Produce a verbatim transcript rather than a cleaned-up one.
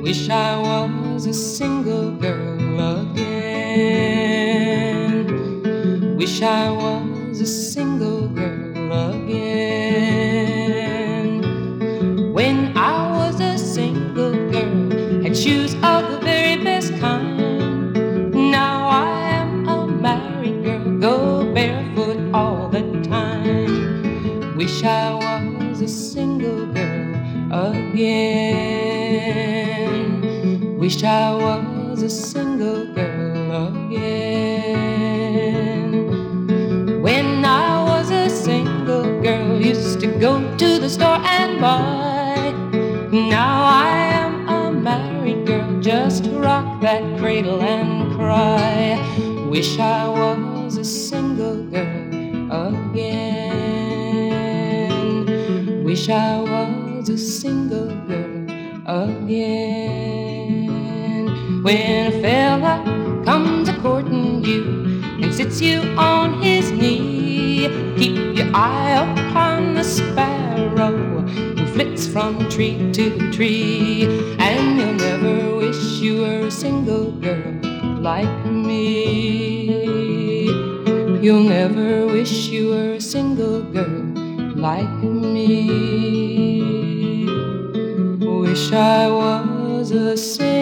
Wish I was a single girl again. Wish I was a single girl again. When I was a single girl, had shoes of the very best kind. Now I am a married girl, go barefoot all the time. Wish I was a single girl again. Wish I was a single girl again. When I was a single girl, used to go to the store and buy. Now I am a married girl, just rock that cradle and cry. Wish I was a single girl again. Wish I was a single girl again. When a fella comes a-courting you and sits you on his knee, keep your eye upon the sparrow who flits from tree to tree, and you'll never wish you were a single girl like me. You'll never wish you were a single girl like me. Wish I was a single